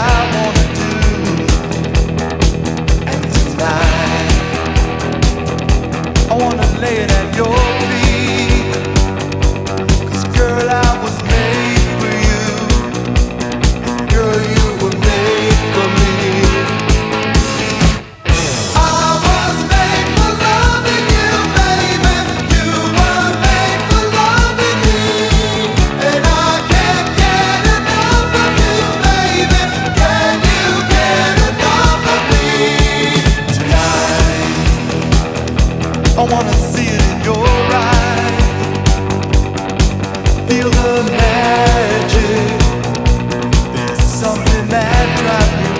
wanna do. And tonight I wanna lay it at your feet. 'Cause girl, I was made for you. Girl, you were made for me. I was made for loving you, baby. You were made for loving me. And I can't get enough of you, baby. Can you get enough of me? Tonight I wanna see it in your eyes. Feel the magic. There's something that drives me